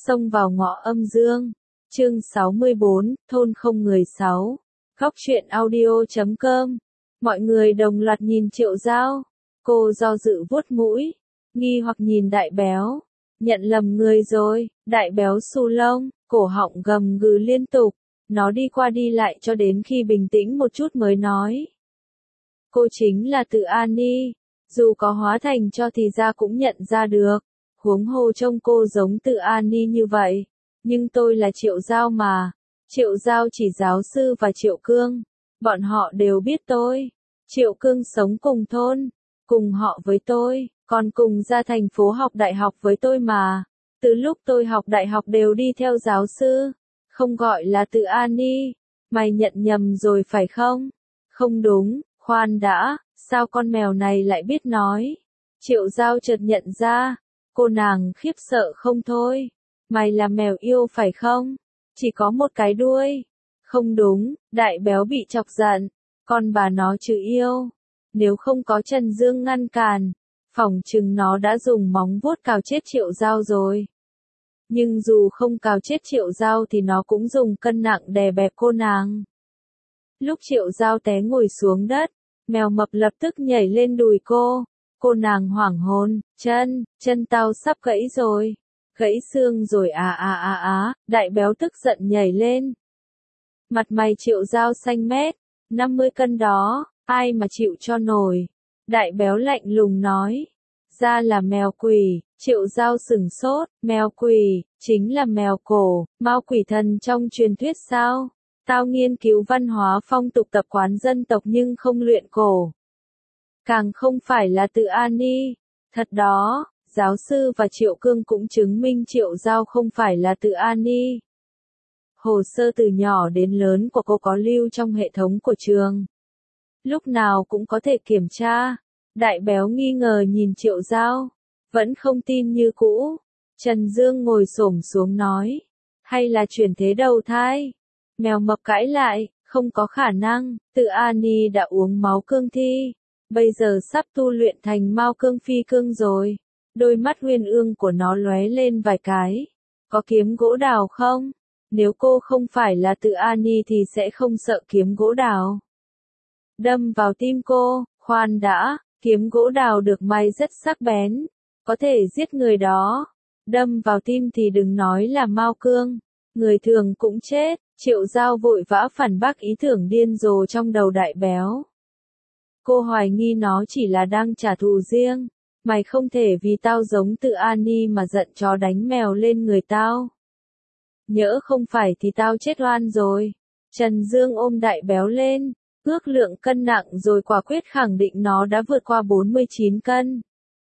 Xông vào ngõ âm dương. Chương 64, thôn không người 6. Góc truyện audio.com. Mọi người đồng loạt nhìn Triệu Giao. Cô do dự vuốt mũi, nghi hoặc nhìn Đại Béo. Nhận lầm người rồi. Đại Béo xù lông, cổ họng gầm gừ liên tục. Nó đi qua đi lại cho đến khi bình tĩnh một chút mới nói. Cô chính là Tự Ani. Dù có hóa thành cho thì ra cũng nhận ra được. Huống hồ trông cô giống Tự Ani như vậy. Nhưng tôi là Triệu Giao mà. Triệu Giao chỉ giáo sư và Triệu Cương. Bọn họ đều biết tôi. Triệu Cương sống cùng thôn, cùng họ với tôi, còn cùng ra thành phố học đại học với tôi mà. Từ lúc tôi học đại học đều đi theo giáo sư. Không gọi là Tự Ani. Mày nhận nhầm rồi phải không? Không đúng, khoan đã, sao con mèo này lại biết nói? Triệu Giao chợt nhận ra. Cô nàng khiếp sợ không thôi. Mày là mèo yêu phải không? Chỉ có một cái đuôi. Không đúng, Đại Béo bị chọc giận. Con bà nó chứ yêu. Nếu không có Trần Dương ngăn cản, phỏng chừng nó đã dùng móng vuốt cào chết Triệu Giao rồi. Nhưng dù không cào chết Triệu Giao thì nó cũng dùng cân nặng đè bẹp cô nàng. Lúc Triệu Giao té ngồi xuống đất, mèo mập lập tức nhảy lên đùi cô. Cô nàng hoảng hồn, chân tao sắp gãy rồi. Gãy xương rồi Đại Béo tức giận nhảy lên. Mặt mày Triệu Giao xanh mét, 50 cân đó, ai mà chịu cho nổi. Đại Béo lạnh lùng nói. Ra là mèo quỷ. Triệu Giao sửng sốt. Mèo quỷ, chính là mèo cổ, ma quỷ thần trong truyền thuyết sao? Tao nghiên cứu văn hóa phong tục tập quán dân tộc nhưng không luyện cổ. Càng không phải là Tự Ani. Thật đó, giáo sư và Triệu Cương cũng chứng minh Triệu Giao không phải là Tự Ani. Hồ sơ từ nhỏ đến lớn của cô có lưu trong hệ thống của trường. Lúc nào cũng có thể kiểm tra. Đại Béo nghi ngờ nhìn Triệu Giao. Vẫn không tin như cũ. Trần Dương ngồi xổm xuống nói. Hay là chuyển thế đầu thai? Mèo mập cãi lại. Không có khả năng. Tự Ani đã uống máu cương thi. Bây giờ sắp tu luyện thành Mao Cương Phi Cương rồi. Đôi mắt uyên ương của nó lóe lên vài cái. Có kiếm gỗ đào không? Nếu cô không phải là Tự Ani thì sẽ không sợ kiếm gỗ đào. Đâm vào tim cô. Khoan đã, kiếm gỗ đào được may rất sắc bén. Có thể giết người đó. Đâm vào tim thì đừng nói là Mao Cương. Người thường cũng chết. Triệu Giao vội vã phản bác ý tưởng điên rồ trong đầu Đại Béo. Cô hoài nghi nó chỉ là đang trả thù riêng. Mày không thể vì tao giống Tự Ani mà giận chó đánh mèo lên người tao. Nhỡ không phải thì tao chết oan rồi. Trần Dương ôm Đại Béo lên, ước lượng cân nặng rồi quả quyết khẳng định nó đã vượt qua 49 cân.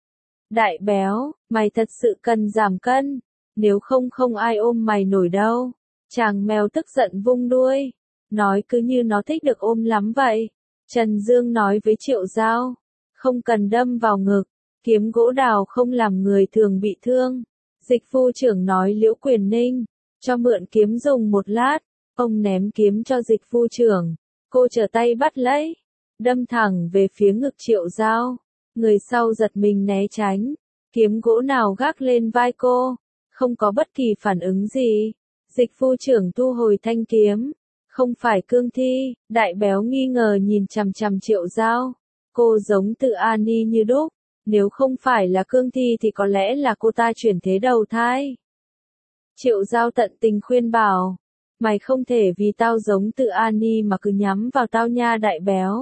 Đại Béo, mày thật sự cần giảm cân. Nếu không không ai ôm mày nổi đâu. Chàng mèo tức giận vung đuôi. Nói cứ như nó thích được ôm lắm vậy. Trần Dương nói với Triệu Giao. Không cần đâm vào ngực. Kiếm gỗ đào không làm người thường bị thương. Dịch phu trưởng nói Liễu Quyền Ninh. Cho mượn kiếm dùng một lát. Ông ném kiếm cho dịch phu trưởng. Cô trở tay bắt lấy. Đâm thẳng về phía ngực Triệu Giao. Người sau giật mình né tránh. Kiếm gỗ nào gác lên vai cô. Không có bất kỳ phản ứng gì. Dịch phu trưởng thu hồi thanh kiếm. Không phải cương thi. Đại Béo nghi ngờ nhìn chằm chằm Triệu Giao. Cô giống Tự Ani như đúc. Nếu không phải là cương thi thì có lẽ là cô ta chuyển thế đầu thai. Triệu Giao tận tình khuyên bảo. Mày không thể vì tao giống Tự Ani mà cứ nhắm vào tao nha Đại Béo.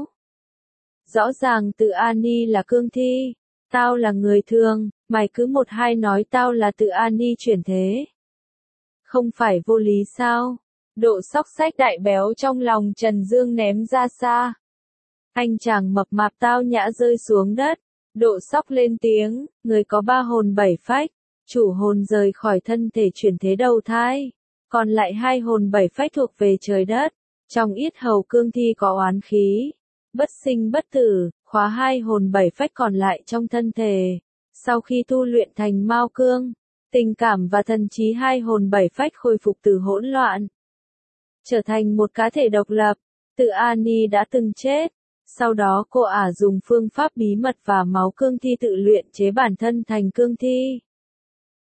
Rõ ràng Tự Ani là cương thi. Tao là người thường. Mày cứ một hai nói tao là Tự Ani chuyển thế. Không phải vô lý sao? Độ xóc xách Đại Béo trong lòng Trần Dương ném ra xa. Anh chàng mập mạp tao nhã rơi xuống đất. Độ sóc lên tiếng, người có 3 hồn 7 phách, chủ hồn rời khỏi thân thể chuyển thế đầu thai, còn lại 2 hồn 7 phách thuộc về trời đất. Trong yết hầu cương thi có oán khí, bất sinh bất tử, khóa 2 hồn 7 phách còn lại trong thân thể. Sau khi tu luyện thành Mao Cương, tình cảm và thần trí 2 hồn 7 phách khôi phục từ hỗn loạn, trở thành một cá thể độc lập. Tự Ani đã từng chết. Sau đó cô ả dùng phương pháp bí mật và máu cương thi tự luyện chế bản thân thành cương thi.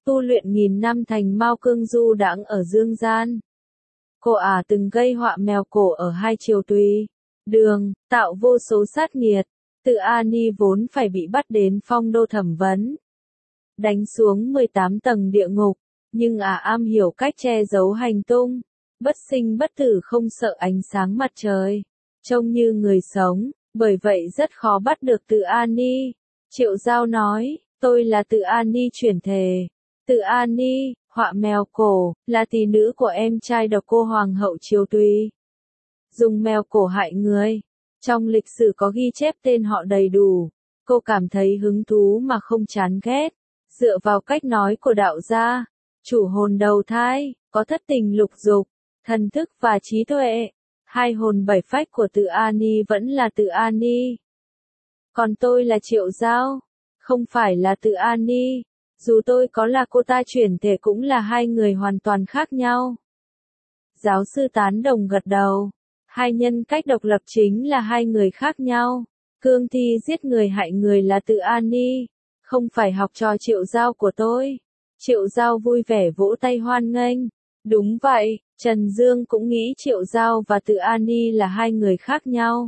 tu luyện nghìn năm thành Mao Cương du đãng ở dương gian. Cô từng gây họa mèo cổ ở hai chiều tùy đường, tạo vô số sát nghiệt. Tự A Ni vốn phải bị bắt đến phong đô thẩm vấn, đánh xuống 18 tầng địa ngục, nhưng am hiểu cách che giấu hành tung, bất sinh bất tử không sợ ánh sáng mặt trời, trông như người sống, bởi vậy rất khó bắt được Tự A Ni. Triệu Giao nói, tôi là Tự A Ni chuyển thể. Tự A Ni, họa mèo cổ, là tỷ nữ của em trai độc cô hoàng hậu Triều Tùy. Dùng mèo cổ hại người. Trong lịch sử có ghi chép tên họ đầy đủ. Cô cảm thấy hứng thú mà không chán ghét. Dựa vào cách nói của đạo gia, chủ hồn đầu thai, có thất tình lục dục, thần thức và trí tuệ. Hai hồn bảy phách của Tự A Ni vẫn là Tự A Ni. Còn tôi là Triệu Giao, không phải là Tự A Ni. Dù tôi có là cô ta chuyển thể cũng là hai người hoàn toàn khác nhau. Giáo sư tán đồng gật đầu. Hai nhân cách độc lập chính là hai người khác nhau. Cương thi giết người hại người là Tự A Ni, không phải học trò Triệu Giao của tôi. Triệu Giao vui vẻ vỗ tay hoan nghênh. Đúng vậy, Trần Dương cũng nghĩ Triệu Giao và Tự A Ni là hai người khác nhau.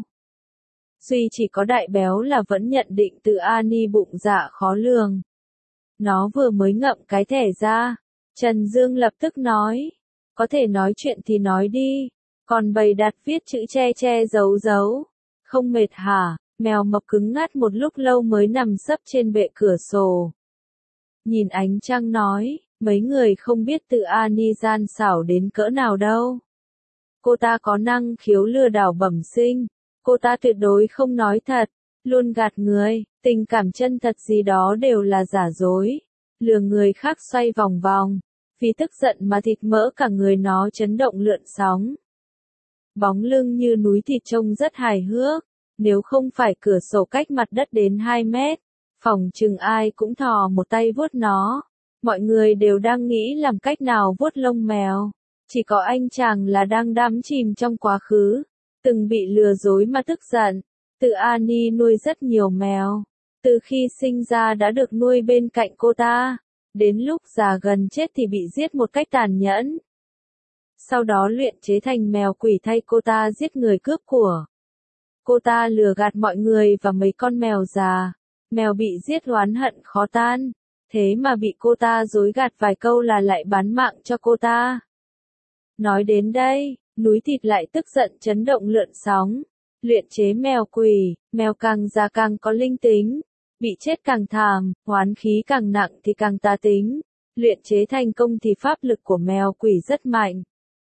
Duy chỉ có Đại Béo là vẫn nhận định Tự A Ni bụng dạ khó lường. Nó vừa mới ngậm cái thẻ ra. Trần Dương lập tức nói. Có thể nói chuyện thì nói đi. Còn bày đặt viết chữ che che giấu giấu. Không mệt hả? Mèo mập cứng ngắt một lúc lâu mới nằm sấp trên bệ cửa sổ. Nhìn ánh trăng nói. Mấy người không biết Tự A Ni gian xảo đến cỡ nào đâu. Cô ta có năng khiếu lừa đảo bẩm sinh. Cô ta tuyệt đối không nói thật. Luôn gạt người, tình cảm chân thật gì đó đều là giả dối. Lừa người khác xoay vòng vòng. Vì tức giận mà thịt mỡ cả người nó chấn động lượn sóng. Bóng lưng như núi thịt trông rất hài hước. Nếu không phải cửa sổ cách mặt đất đến 2 mét, phỏng chừng ai cũng thò một tay vuốt nó. Mọi người đều đang nghĩ làm cách nào vuốt lông mèo. Chỉ có anh chàng là đang đắm chìm trong quá khứ. Từng bị lừa dối mà tức giận. Tự A Ni nuôi rất nhiều mèo. Từ khi sinh ra đã được nuôi bên cạnh cô ta. Đến lúc già gần chết thì bị giết một cách tàn nhẫn. Sau đó luyện chế thành mèo quỷ thay cô ta giết người cướp của. Cô ta lừa gạt mọi người và mấy con mèo già. Mèo bị giết oán hận khó tan. Thế mà bị cô ta dối gạt vài câu là lại bán mạng cho cô ta. Nói đến đây, núi thịt lại tức giận chấn động lượn sóng. Luyện chế mèo quỷ, mèo càng già càng có linh tính. Bị chết càng thảm, oán khí càng nặng thì càng tà tính. Luyện chế thành công thì pháp lực của mèo quỷ rất mạnh.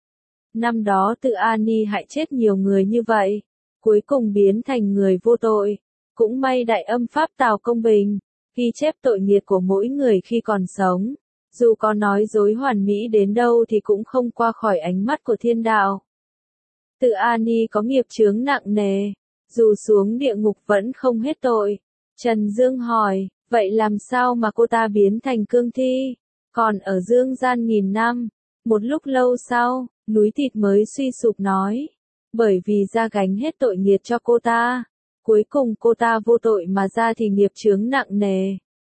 Năm đó Tự A Ni hại chết nhiều người như vậy. Cuối cùng biến thành người vô tội. Cũng may Đại Âm Pháp Tào công bình. Ghi chép tội nghiệp của mỗi người khi còn sống. Dù có nói dối hoàn mỹ đến đâu thì cũng không qua khỏi ánh mắt của thiên đạo. Tự A Ni có nghiệp chướng nặng nề. Dù xuống địa ngục vẫn không hết tội. Trần Dương hỏi, vậy làm sao mà cô ta biến thành cương thi? Còn ở dương gian nghìn năm. Một lúc lâu sau, núi thịt mới suy sụp nói. Bởi vì ra gánh hết tội nghiệp cho cô ta. Cuối cùng cô ta vô tội mà ra thì nghiệp chướng nặng nề.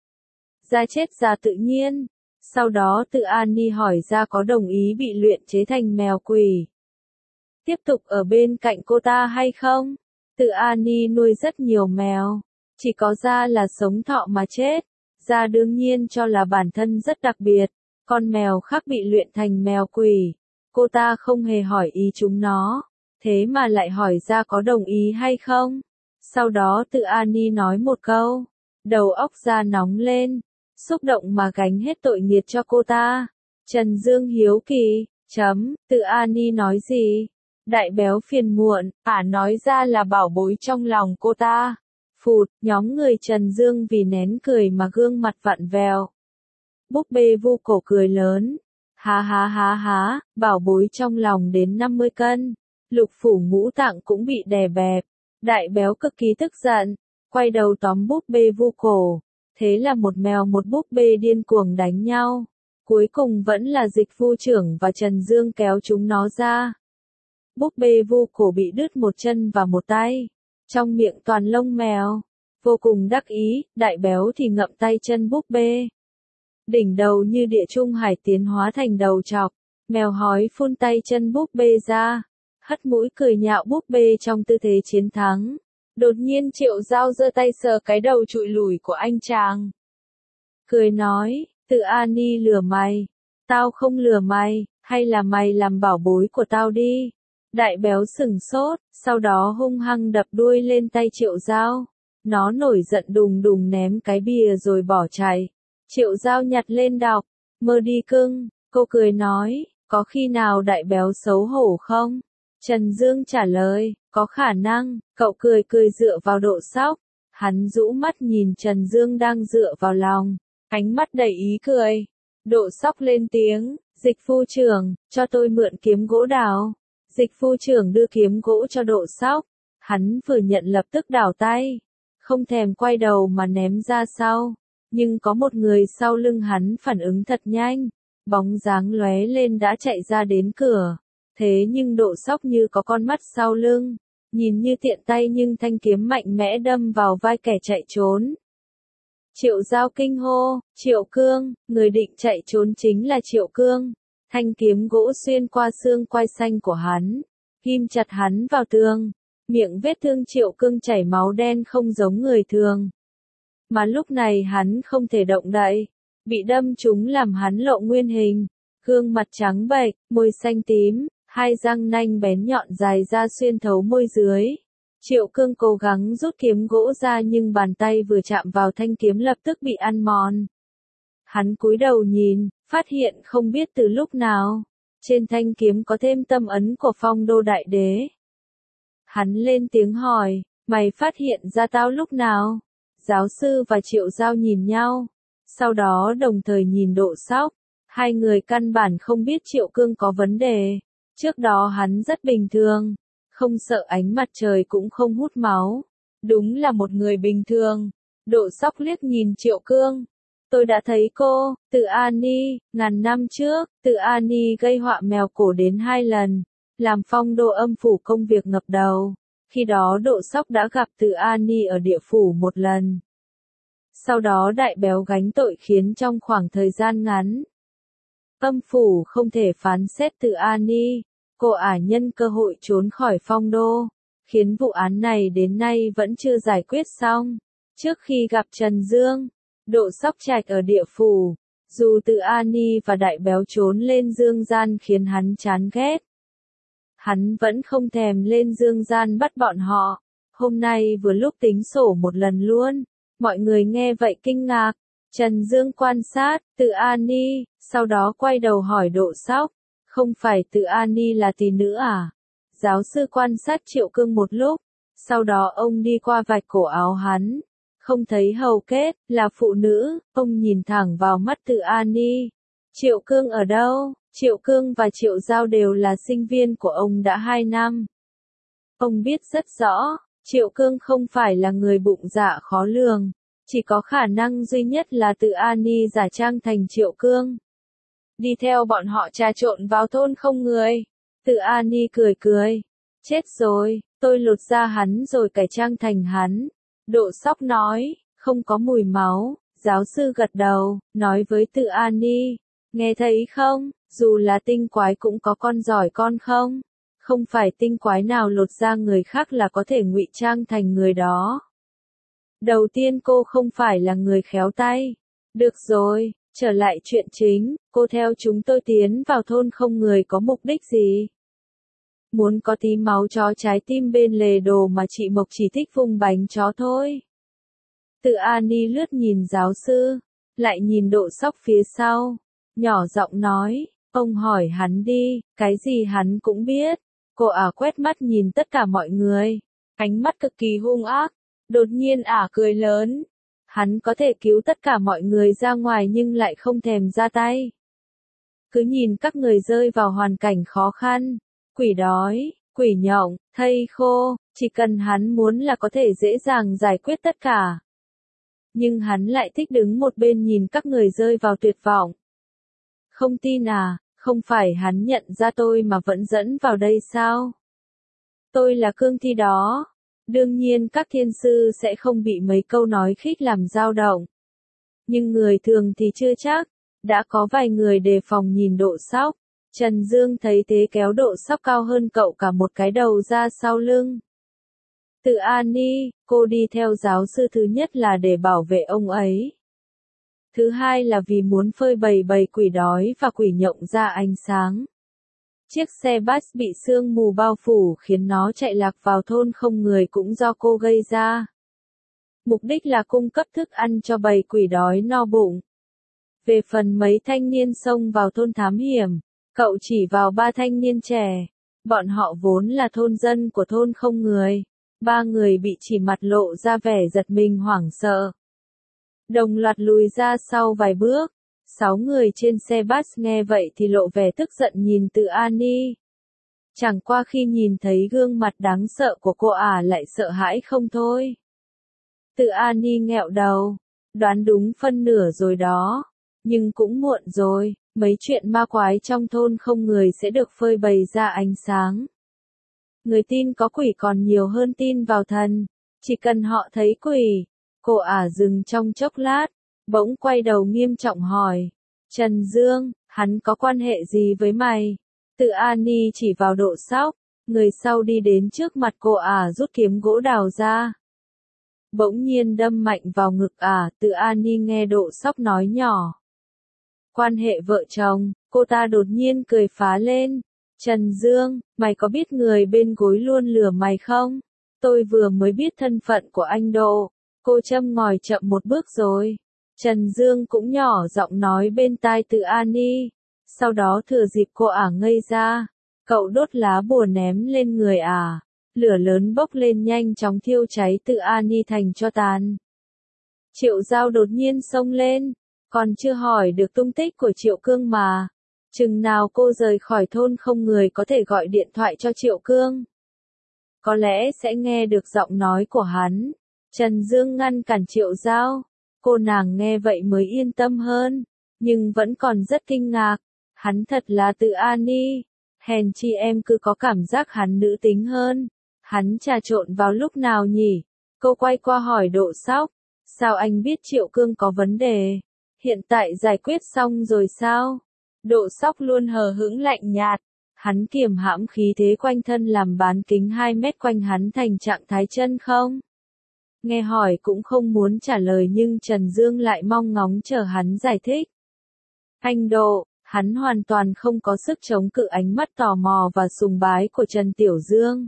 Ra chết ra tự nhiên. Sau đó Tự A Ni hỏi ra có đồng ý bị luyện chế thành mèo quỷ. Tiếp tục ở bên cạnh cô ta hay không? Tự A Ni nuôi rất nhiều mèo. Chỉ có Ra là sống thọ mà chết. Ra đương nhiên cho là bản thân rất đặc biệt. Con mèo khác bị luyện thành mèo quỷ. Cô ta không hề hỏi ý chúng nó. Thế mà lại hỏi Ra có đồng ý hay không? Sau đó Tự A Ni nói một câu. Đầu óc Ra nóng lên. Xúc động mà gánh hết tội nghiệp cho cô ta. Trần Dương hiếu kỳ. Tự A Ni nói gì? Đại Béo phiền muộn. Nói ra là bảo bối trong lòng cô ta. Phụt, nhóm người Trần Dương vì nén cười mà gương mặt vặn vẹo. Búp bê Vu Cổ cười lớn. Há há há há, bảo bối trong lòng đến 50 cân. Lục phủ ngũ tạng cũng bị đè bẹp. Đại Béo cực kỳ tức giận. Quay đầu tóm búp bê Vu Cổ. Thế là một mèo một búp bê điên cuồng đánh nhau. Cuối cùng vẫn là Dịch Vu trưởng và Trần Dương kéo chúng nó ra. Búp bê Vu Cổ bị đứt một chân và một tay. Trong miệng toàn lông mèo. Vô cùng đắc ý, Đại Béo thì ngậm tay chân búp bê. đỉnh đầu như địa trung hải tiến hóa thành đầu chọc, mèo hói phun tay chân búp bê ra, hất mũi cười nhạo búp bê trong tư thế chiến thắng. Đột nhiên Triệu Giao giơ tay sờ cái đầu trụi lủi của anh chàng. Cười nói, Tự Ani lừa mày. Tao không lừa mày, hay là mày làm bảo bối của tao đi. Đại béo sửng sốt, sau đó hung hăng đập đuôi lên tay Triệu Giao. Nó nổi giận đùng đùng ném cái bìa rồi bỏ chạy. Triệu Giao nhặt lên đọc, mơ đi cưng, cô cười nói, có khi nào đại béo xấu hổ không? Trần Dương trả lời, có khả năng, cậu cười cười dựa vào Độ Sóc. Hắn rũ mắt nhìn Trần Dương đang dựa vào lòng, ánh mắt đầy ý cười. Độ Sóc lên tiếng, Dịch phu trưởng, cho tôi mượn kiếm gỗ đào. Dịch phu trưởng đưa kiếm gỗ cho Độ Sóc. Hắn vừa nhận lập tức đảo tay, không thèm quay đầu mà ném ra sau. Nhưng có một người sau lưng hắn phản ứng thật nhanh, bóng dáng lóe lên đã chạy ra đến cửa. Thế nhưng Độ Sóc như có con mắt sau lưng, nhìn như tiện tay nhưng thanh kiếm mạnh mẽ đâm vào vai kẻ chạy trốn. Triệu Giao kinh hô, Triệu Cương, người định chạy trốn chính là Triệu Cương. Thanh kiếm gỗ xuyên qua xương quai xanh của hắn, ghim chặt hắn vào tường. Miệng vết thương Triệu Cương chảy máu đen không giống người thường. Mà lúc này hắn không thể động đậy, bị đâm trúng làm hắn lộ nguyên hình. Gương mặt trắng bệch, môi xanh tím, hai răng nanh bén nhọn dài ra xuyên thấu môi dưới. Triệu Cương cố gắng rút kiếm gỗ ra nhưng bàn tay vừa chạm vào thanh kiếm lập tức bị ăn mòn. Hắn cúi đầu nhìn, phát hiện không biết từ lúc nào, trên thanh kiếm có thêm tâm ấn của Phong Đô Đại Đế. Hắn lên tiếng hỏi, mày phát hiện ra tao lúc nào? Giáo sư và Triệu Giao nhìn nhau, sau đó đồng thời nhìn Độ Sóc. Hai người căn bản không biết Triệu Cương có vấn đề. Trước đó hắn rất bình thường, không sợ ánh mặt trời cũng không hút máu. Đúng là một người bình thường. Độ Sóc liếc nhìn Triệu Cương. Tôi đã thấy cô, Tự Ani, ngàn năm trước, Tự Ani gây họa mèo cổ đến 2 lần, làm Phong Đô âm phủ công việc ngập đầu. Khi đó Độ Sóc đã gặp Tự Ani ở địa phủ 1 lần. Sau đó đại béo gánh tội khiến trong khoảng thời gian ngắn, âm phủ không thể phán xét Tự Ani. Cô ả nhân cơ hội trốn khỏi Phong Đô, khiến vụ án này đến nay vẫn chưa giải quyết xong. Trước khi gặp Trần Dương, Độ Sóc Trạch ở địa phủ, dù Tự Ani và đại béo trốn lên dương gian khiến hắn chán ghét, hắn vẫn không thèm lên dương gian bắt bọn họ. Hôm nay vừa lúc tính sổ một lần luôn. Mọi người nghe vậy kinh ngạc. Trần Dương quan sát Tự Ani, sau đó quay đầu hỏi Độ Sóc, không phải Tự Ani là tỷ nữ à? Giáo sư quan sát Triệu Cương một lúc, sau đó ông đi qua vạch cổ áo hắn, không thấy hầu kết, là phụ nữ. Ông nhìn thẳng vào mắt Tự Ani. Triệu Cương ở đâu? Triệu Cương và Triệu Giao đều là sinh viên của ông đã 2 năm. Ông biết rất rõ, Triệu Cương không phải là người bụng dạ khó lường, chỉ có khả năng duy nhất là Tự Ani giả trang thành Triệu Cương, đi theo bọn họ trà trộn vào thôn không người. Tự Ani cười cười, chết rồi, tôi lột da hắn rồi cải trang thành hắn. Độ Sóc nói, không có mùi máu. Giáo sư gật đầu, nói với Tự Ani, nghe thấy không, dù là tinh quái cũng có con giỏi con không? Không phải tinh quái nào lột da người khác là có thể ngụy trang thành người đó. Đầu tiên cô không phải là người khéo tay. Được rồi, trở lại chuyện chính, cô theo chúng tôi tiến vào thôn không người có mục đích gì? Muốn có tí máu chó trái tim bên lề đồ mà chị Mộc chỉ thích vung bánh chó thôi. Tự Ani lướt nhìn giáo sư, lại nhìn Độ Sóc phía sau, nhỏ giọng nói, ông hỏi hắn đi, cái gì hắn cũng biết. Cô ả quét mắt nhìn tất cả mọi người, ánh mắt cực kỳ hung ác. Đột nhiên ả cười lớn. Hắn có thể cứu tất cả mọi người ra ngoài nhưng lại không thèm ra tay. Cứ nhìn các người rơi vào hoàn cảnh khó khăn, quỷ đói, quỷ nhộng, thây khô, chỉ cần hắn muốn là có thể dễ dàng giải quyết tất cả. Nhưng hắn lại thích đứng một bên nhìn các người rơi vào tuyệt vọng. Không tin à, không phải hắn nhận ra tôi mà vẫn dẫn vào đây sao? Tôi là cương thi đó. Đương nhiên các thiên sư sẽ không bị mấy câu nói khích làm dao động. Nhưng người thường thì chưa chắc. Đã có vài người đề phòng nhìn Độ Sóc. Trần Dương thấy thế kéo Độ Sóc cao hơn cậu cả một cái đầu ra sau lưng. Từ Ani, cô đi theo giáo sư thứ nhất là để bảo vệ ông ấy. Thứ hai là vì muốn phơi bày bầy quỷ đói và quỷ nhộng ra ánh sáng. Chiếc xe bus bị sương mù bao phủ khiến nó chạy lạc vào thôn không người cũng do cô gây ra. Mục đích là cung cấp thức ăn cho bầy quỷ đói no bụng. Về phần mấy thanh niên xông vào thôn thám hiểm, cậu chỉ vào 3 thanh niên trẻ. Bọn họ vốn là thôn dân của thôn không người. 3 người bị chỉ mặt lộ ra vẻ giật mình hoảng sợ. Đồng loạt lùi ra sau vài bước. 6 người trên xe bus nghe vậy thì lộ vẻ tức giận nhìn Từ Ani. Chẳng qua khi nhìn thấy gương mặt đáng sợ của cô lại sợ hãi không thôi. Từ Ani nghẹo đầu. Đoán đúng phân nửa rồi đó. Nhưng cũng muộn rồi, mấy chuyện ma quái trong thôn không người sẽ được phơi bày ra ánh sáng. Người tin có quỷ còn nhiều hơn tin vào thần. Chỉ cần họ thấy quỷ. Cô dừng trong chốc lát, bỗng quay đầu nghiêm trọng hỏi. Trần Dương, hắn có quan hệ gì với mày? Từ Ani chỉ vào Độ Sóc, người sau đi đến trước mặt cô rút kiếm gỗ đào ra. Bỗng nhiên đâm mạnh vào ngực Từ Ani nghe Độ Sóc nói nhỏ. Quan hệ vợ chồng, cô ta đột nhiên cười phá lên. Trần Dương, mày có biết người bên gối luôn lừa mày không? Tôi vừa mới biết thân phận của anh Độ. Cô châm ngòi chậm một bước rồi. Trần Dương cũng nhỏ giọng nói bên tai Từ Ani. Sau đó thừa dịp cô ngây ra. Cậu đốt lá bùa ném lên người Lửa lớn bốc lên nhanh chóng thiêu cháy Từ Ani thành tro tàn. Triệu Giao đột nhiên xông lên. Còn chưa hỏi được tung tích của Triệu Cương mà. Chừng nào cô rời khỏi thôn không người có thể gọi điện thoại cho Triệu Cương. Có lẽ sẽ nghe được giọng nói của hắn. Trần Dương ngăn cản Triệu Giao. Cô nàng nghe vậy mới yên tâm hơn. Nhưng vẫn còn rất kinh ngạc. Hắn thật là Từ Ani. Hèn chi em cứ có cảm giác hắn nữ tính hơn. Hắn trà trộn vào lúc nào nhỉ? Cô quay qua hỏi Độ Sóc. Sao anh biết Triệu Cương có vấn đề? Hiện tại giải quyết xong rồi sao? Độ Sóc luôn hờ hững lạnh nhạt. Hắn kiềm hãm khí thế quanh thân làm bán kính 2 mét quanh hắn thành trạng thái chân không? Nghe hỏi cũng không muốn trả lời nhưng Trần Dương lại mong ngóng chờ hắn giải thích. Anh Độ, hắn hoàn toàn không có sức chống cự ánh mắt tò mò và sùng bái của Trần Tiểu Dương.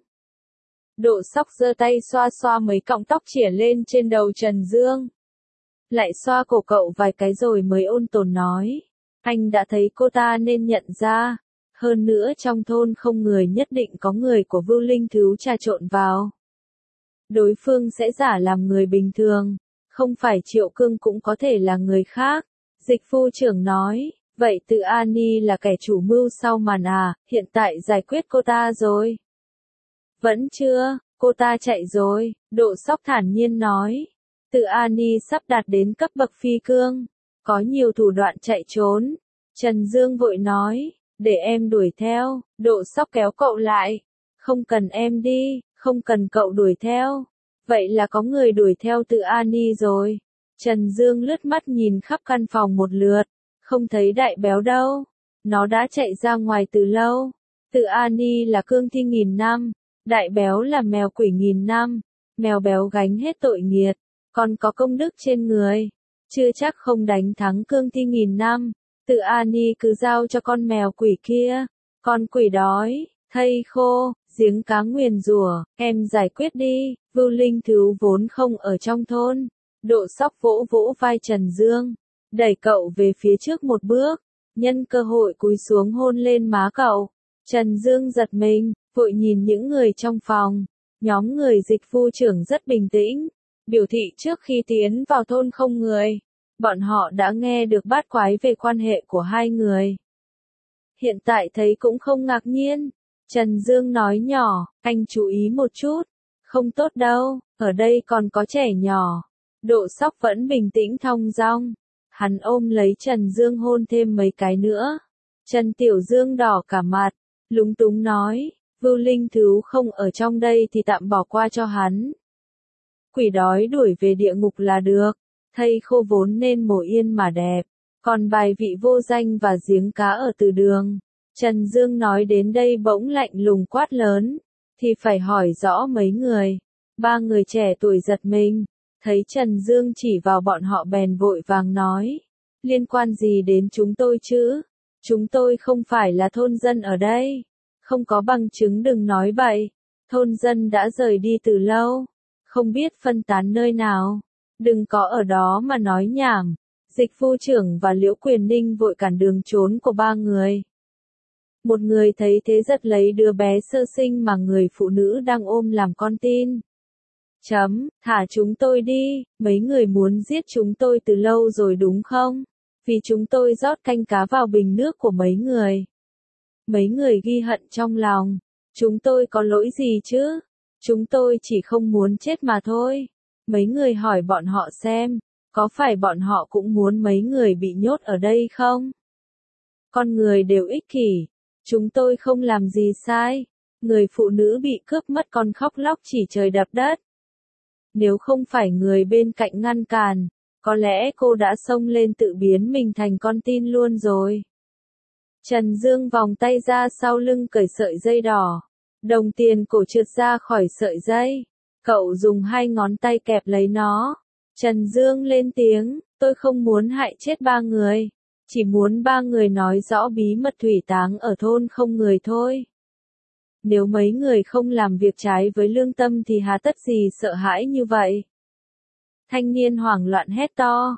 Độ Sóc giơ tay xoa xoa mấy cọng tóc chỉa lên trên đầu Trần Dương. Lại xoa cổ cậu vài cái rồi mới ôn tồn nói. Anh đã thấy cô ta nên nhận ra. Hơn nữa trong thôn không người nhất định có người của Vưu Linh Thứu trà trộn vào. Đối phương sẽ giả làm người bình thường. Không phải Triệu Cương cũng có thể là người khác. Dịch phu trưởng nói. Vậy Từ Ani là kẻ chủ mưu sau màn hiện tại giải quyết cô ta rồi. Vẫn chưa, cô ta chạy rồi, Độ Sóc thản nhiên nói. Từ Ani sắp đạt đến cấp bậc phi cương. Có nhiều thủ đoạn chạy trốn. Trần Dương vội nói. Để em đuổi theo. Độ Sóc kéo cậu lại. Không cần em đi, không cần cậu đuổi theo. Vậy là có người đuổi theo Từ Ani rồi. Trần Dương lướt mắt nhìn khắp căn phòng một lượt. Không thấy đại béo đâu. Nó đã chạy ra ngoài từ lâu. Từ Ani là cương thi 1000 năm. Đại béo là mèo quỷ 1000 năm. Mèo béo gánh hết tội nghiệt. Còn có công đức trên người. Chưa chắc không đánh thắng cương thi 1000 năm. Từ Ani cứ giao cho con mèo quỷ kia. Con quỷ đói, thây khô, giếng cá nguyền rủa, em giải quyết đi. Vưu Linh Thứu vốn không ở trong thôn. Độ Sóc vỗ vỗ vai Trần Dương. Đẩy cậu về phía trước một bước. Nhân cơ hội cúi xuống hôn lên má cậu. Trần Dương giật mình, vội nhìn những người trong phòng. Nhóm người dịch phu trưởng rất bình tĩnh. Biểu thị trước khi tiến vào thôn không người. Bọn họ đã nghe được bát quái về quan hệ của hai người. Hiện tại thấy cũng không ngạc nhiên. Trần Dương nói nhỏ, anh chú ý một chút. Không tốt đâu, ở đây còn có trẻ nhỏ. Độ Sóc vẫn bình tĩnh thong dong. Hắn ôm lấy Trần Dương hôn thêm mấy cái nữa. Trần Tiểu Dương đỏ cả mặt, lúng túng nói, Vưu Linh Thứu không ở trong đây thì tạm bỏ qua cho hắn. Quỷ đói đuổi về địa ngục là được, thây khô vốn nên mồ yên mà đẹp. Còn bài vị vô danh và giếng cá ở từ đường. Trần Dương nói đến đây bỗng lạnh lùng quát lớn. Thì phải hỏi rõ mấy người. Ba người trẻ tuổi giật mình. Thấy Trần Dương chỉ vào bọn họ bèn vội vàng nói. Liên quan gì đến chúng tôi chứ? Chúng tôi không phải là thôn dân ở đây. Không có bằng chứng đừng nói bậy. Thôn dân đã rời đi từ lâu. Không biết phân tán nơi nào. Đừng có ở đó mà nói nhảm. Dịch Phu trưởng và Liễu Quyền Ninh vội cản đường trốn của ba người. Một người thấy thế giật lấy đứa bé sơ sinh mà người phụ nữ đang ôm làm con tin. Thả chúng tôi đi, mấy người muốn giết chúng tôi từ lâu rồi đúng không? Vì chúng tôi rót canh cá vào bình nước của mấy người. Mấy người ghi hận trong lòng. Chúng tôi có lỗi gì chứ? Chúng tôi chỉ không muốn chết mà thôi. Mấy người hỏi bọn họ xem, có phải bọn họ cũng muốn mấy người bị nhốt ở đây không? Con người đều ích kỷ. Chúng tôi không làm gì sai. Người phụ nữ bị cướp mất còn khóc lóc chỉ trời đập đất. Nếu không phải người bên cạnh ngăn cản, có lẽ cô đã xông lên tự biến mình thành con tin luôn rồi. Trần Dương vòng tay ra sau lưng cởi sợi dây đỏ. Đồng tiền cổ trượt ra khỏi sợi dây. Cậu dùng hai ngón tay kẹp lấy nó. Trần Dương lên tiếng, tôi không muốn hại chết ba người. Chỉ muốn ba người nói rõ bí mật thủy táng ở thôn không người thôi. Nếu mấy người không làm việc trái với lương tâm thì hà tất gì sợ hãi như vậy? Thanh niên hoảng loạn hét to.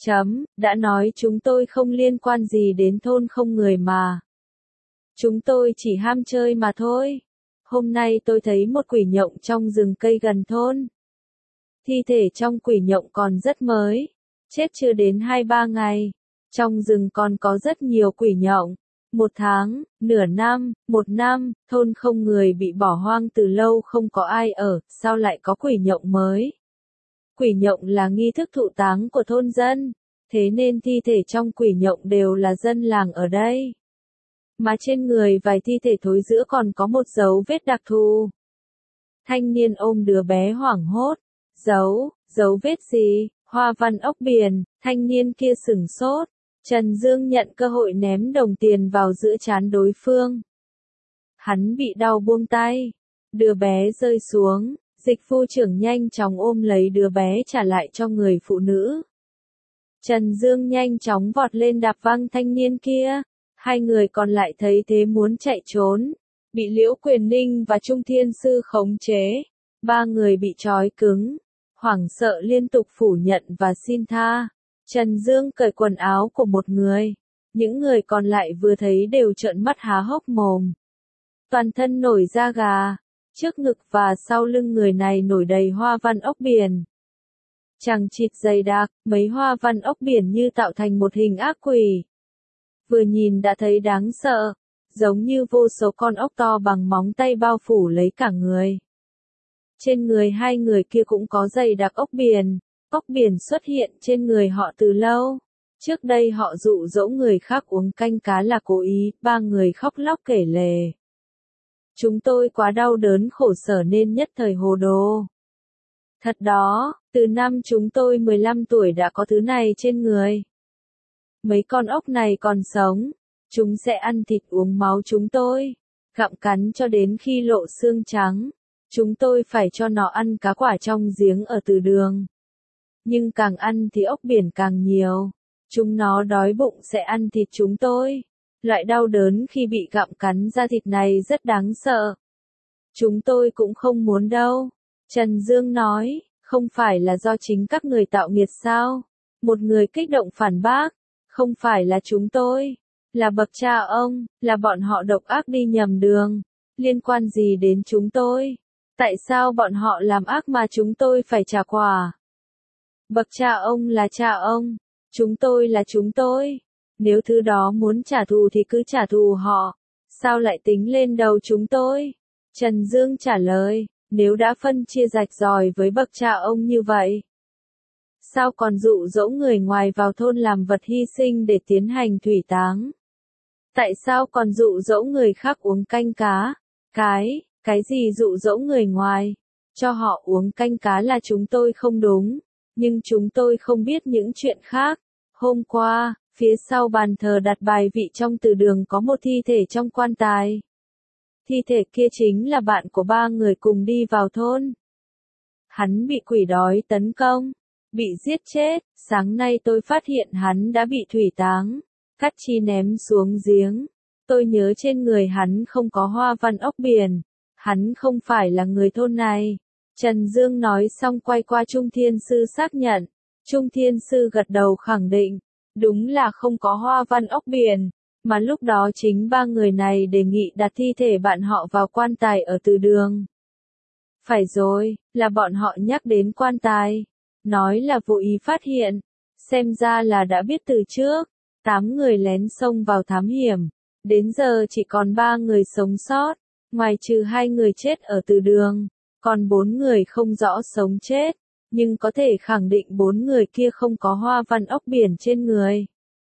Đã nói chúng tôi không liên quan gì đến thôn không người mà. Chúng tôi chỉ ham chơi mà thôi. Hôm nay tôi thấy một quỷ nhộng trong rừng cây gần thôn. Thi thể trong quỷ nhộng còn rất mới. Chết chưa đến 2-3 ngày. Trong rừng còn có rất nhiều quỷ nhộng. 1 tháng, nửa năm, 1 năm, thôn không người bị bỏ hoang từ lâu không có ai ở, sao lại có quỷ nhộng mới? Quỷ nhộng là nghi thức thụ táng của thôn dân, thế nên thi thể trong quỷ nhộng đều là dân làng ở đây. Mà trên người vài thi thể thối rữa còn có một dấu vết đặc thù. Thanh niên ôm đứa bé hoảng hốt. Dấu vết gì? Hoa văn ốc biển, thanh niên kia sửng sốt. Trần Dương nhận cơ hội ném đồng tiền vào giữa trán đối phương. Hắn bị đau buông tay. Đứa bé rơi xuống, Dịch Phu trưởng nhanh chóng ôm lấy đứa bé trả lại cho người phụ nữ. Trần Dương nhanh chóng vọt lên đạp văng thanh niên kia. Hai người còn lại thấy thế muốn chạy trốn. Bị Liễu Quyền Ninh và Trung Thiên Sư khống chế. Ba người bị trói cứng. Hoảng sợ liên tục phủ nhận và xin tha. Trần Dương cởi quần áo của một người. Những người còn lại vừa thấy đều trợn mắt há hốc mồm. Toàn thân nổi da gà. Trước ngực và sau lưng người này nổi đầy hoa văn ốc biển. Chằng chịt dày đặc, mấy hoa văn ốc biển như tạo thành một hình ác quỷ. Vừa nhìn đã thấy đáng sợ, giống như vô số con ốc to bằng móng tay bao phủ lấy cả người. Trên người hai người kia cũng có dày đặc ốc biển. Ốc biển xuất hiện trên người họ từ lâu. Trước đây họ dụ dỗ người khác uống canh cá là cố ý, ba người khóc lóc kể lể. Chúng tôi quá đau đớn khổ sở nên nhất thời hồ đồ. Thật đó, từ năm chúng tôi 15 tuổi đã có thứ này trên người. Mấy con ốc này còn sống, chúng sẽ ăn thịt uống máu chúng tôi, gặm cắn cho đến khi lộ xương trắng. Chúng tôi phải cho nó ăn cá quả trong giếng ở từ đường. Nhưng càng ăn thì ốc biển càng nhiều. Chúng nó đói bụng sẽ ăn thịt chúng tôi. Loại đau đớn khi bị gặm cắn da thịt này rất đáng sợ. Chúng tôi cũng không muốn đâu. Trần Dương nói, không phải là do chính các người tạo nghiệt sao? Một người kích động phản bác, không phải là chúng tôi, là bậc cha ông, là bọn họ độc ác đi nhầm đường. Liên quan gì đến chúng tôi? Tại sao bọn họ làm ác mà chúng tôi phải trả quả? Bậc cha ông là cha ông, chúng tôi là chúng tôi. Nếu thứ đó muốn trả thù thì cứ trả thù họ. Sao lại tính lên đầu chúng tôi? Trần Dương trả lời, nếu đã phân chia rạch ròi với bậc cha ông như vậy, sao còn dụ dỗ người ngoài vào thôn làm vật hy sinh để tiến hành thủy táng? Tại sao còn dụ dỗ người khác uống canh cá? Cái gì dụ dỗ người ngoài? Cho họ uống canh cá là chúng tôi không đúng. Nhưng chúng tôi không biết những chuyện khác. Hôm qua, Phía sau bàn thờ đặt bài vị trong từ đường có một thi thể trong quan tài. Thi thể kia chính là bạn của ba người cùng đi vào thôn. Hắn bị quỷ đói tấn công, bị giết chết, sáng nay tôi phát hiện hắn đã bị thủy táng, cắt chi ném xuống giếng. Tôi nhớ trên người hắn không có hoa văn ốc biển, hắn không phải là người thôn này. Trần Dương nói xong quay qua Trung Thiên Sư xác nhận. Trung Thiên Sư gật đầu khẳng định, đúng là không có hoa văn ốc biển, mà lúc đó chính ba người này đề nghị đặt thi thể bạn họ vào quan tài ở từ đường. Phải rồi, là bọn họ nhắc đến quan tài, nói là vô ý phát hiện, xem ra là đã biết từ trước. 8 người lén xông vào thám hiểm, đến giờ chỉ còn 3 người sống sót, ngoài trừ 2 người chết ở từ đường, còn 4 người không rõ sống chết, nhưng có thể khẳng định 4 người kia không có hoa văn ốc biển trên người.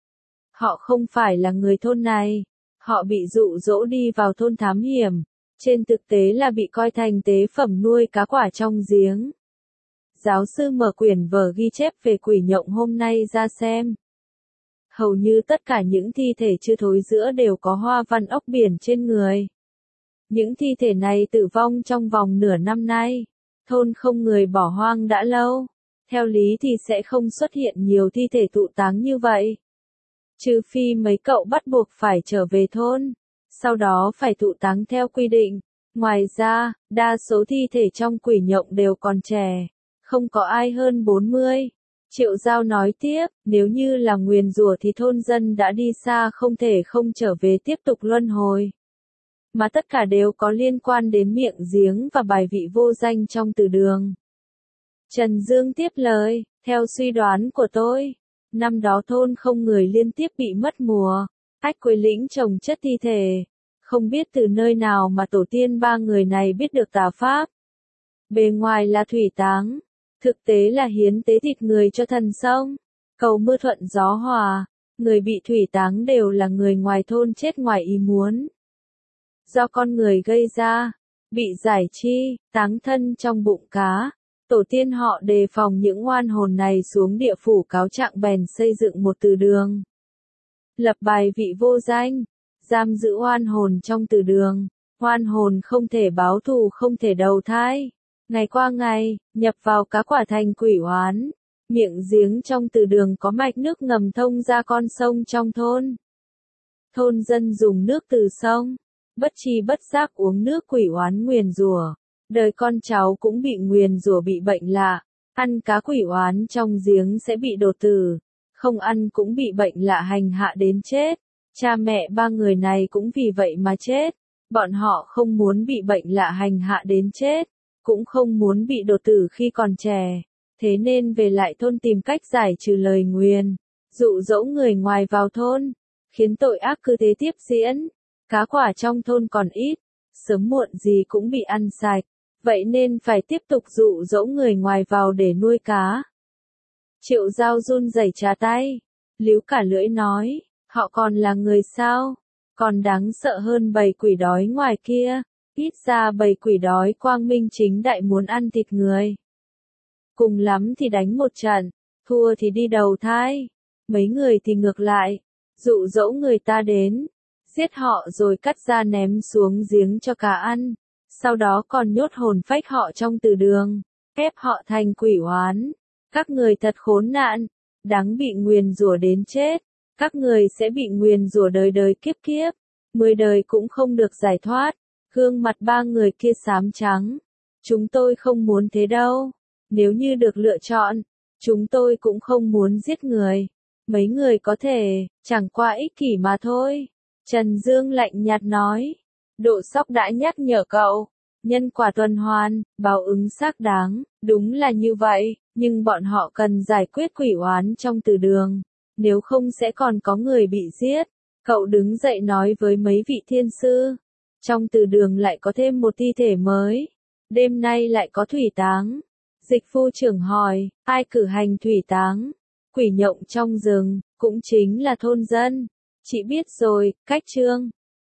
Họ không phải là người thôn này, họ bị dụ dỗ đi vào thôn thám hiểm, trên thực tế là bị coi thành tế phẩm nuôi cá quả trong giếng. Giáo sư mở quyển vở ghi chép về quỷ nhộng hôm nay ra xem. Hầu như tất cả những thi thể chưa thối rữa đều có hoa văn ốc biển trên người. Những thi thể này tử vong trong vòng nửa năm nay. Thôn không người bỏ hoang đã lâu. Theo lý thì sẽ không xuất hiện nhiều thi thể thụ táng như vậy. Trừ phi mấy cậu bắt buộc phải trở về thôn. Sau đó phải thụ táng theo quy định. Ngoài ra, đa số thi thể trong quỷ nhộng đều còn trẻ. Không có ai hơn 40. Triệu Giao nói tiếp, nếu như là nguyền rủa thì thôn dân đã đi xa không thể không trở về tiếp tục luân hồi. Mà tất cả đều có liên quan đến miệng giếng và bài vị vô danh trong từ đường. Trần Dương tiếp lời, theo suy đoán của tôi, năm đó thôn không người liên tiếp bị mất mùa, Ách Quế Lĩnh trồng chất thi thể, không biết từ nơi nào mà tổ tiên ba người này biết được tà pháp. Bề ngoài là thủy táng, thực tế là hiến tế thịt người cho thần sông, cầu mưa thuận gió hòa, người bị thủy táng đều là người ngoài thôn chết ngoài ý muốn. Do con người gây ra, bị giải chi, táng thân trong bụng cá, tổ tiên họ đề phòng những oan hồn này xuống địa phủ cáo trạng bèn xây dựng một từ đường. Lập bài vị vô danh, giam giữ oan hồn trong từ đường, oan hồn không thể báo thù không thể đầu thai. Ngày qua ngày, nhập vào cá quả thành quỷ oán. Miệng giếng trong từ đường có mạch nước ngầm thông ra con sông trong thôn. Thôn dân dùng nước từ sông, bất tri bất giác uống nước quỷ oán nguyền rủa. Đời con cháu cũng bị nguyền rủa bị bệnh lạ. Ăn cá quỷ oán trong giếng sẽ bị đột tử. Không ăn cũng bị bệnh lạ hành hạ đến chết. Cha mẹ ba người này cũng vì vậy mà chết. Bọn họ không muốn bị bệnh lạ hành hạ đến chết. Cũng không muốn bị đột tử khi còn trẻ, thế nên về lại thôn tìm cách giải trừ lời nguyền, dụ dỗ người ngoài vào thôn, khiến tội ác cứ thế tiếp diễn. Cá quả trong thôn còn ít, sớm muộn gì cũng bị ăn sạch, vậy nên phải tiếp tục dụ dỗ người ngoài vào để nuôi cá. Triệu Giao run rẩy trà tay, líu cả lưỡi nói, họ còn là người sao, còn đáng sợ hơn bầy quỷ đói ngoài kia. Ít ra bầy quỷ đói quang minh chính đại muốn ăn thịt người. Cùng lắm thì đánh một trận, thua thì đi đầu thai. Mấy người thì ngược lại, dụ dỗ người ta đến, giết họ rồi cắt da ném xuống giếng cho cá ăn. Sau đó còn nhốt hồn phách họ trong từ đường, ép họ thành quỷ oán. Các người thật khốn nạn, đáng bị nguyền rủa đến chết. Các người sẽ bị nguyền rủa đời đời kiếp kiếp, 10 đời cũng không được giải thoát. Gương mặt ba người kia xám trắng. Chúng tôi không muốn thế đâu. Nếu như được lựa chọn, chúng tôi cũng không muốn giết người. Mấy người có thể, chẳng qua ích kỷ mà thôi. Trần Dương lạnh nhạt nói. Độ Sóc đã nhắc nhở cậu. Nhân quả tuần hoàn, báo ứng xác đáng. Đúng là như vậy, nhưng bọn họ cần giải quyết quỷ oán trong từ đường. Nếu không sẽ còn có người bị giết. Cậu đứng dậy nói với mấy vị thiên sư. Trong từ đường lại có thêm một thi thể mới. Đêm nay lại có thủy táng. Dịch phu trưởng hỏi, ai cử hành thủy táng? Quỷ nhộng trong rừng, cũng chính là thôn dân. Chị biết rồi, cách trương.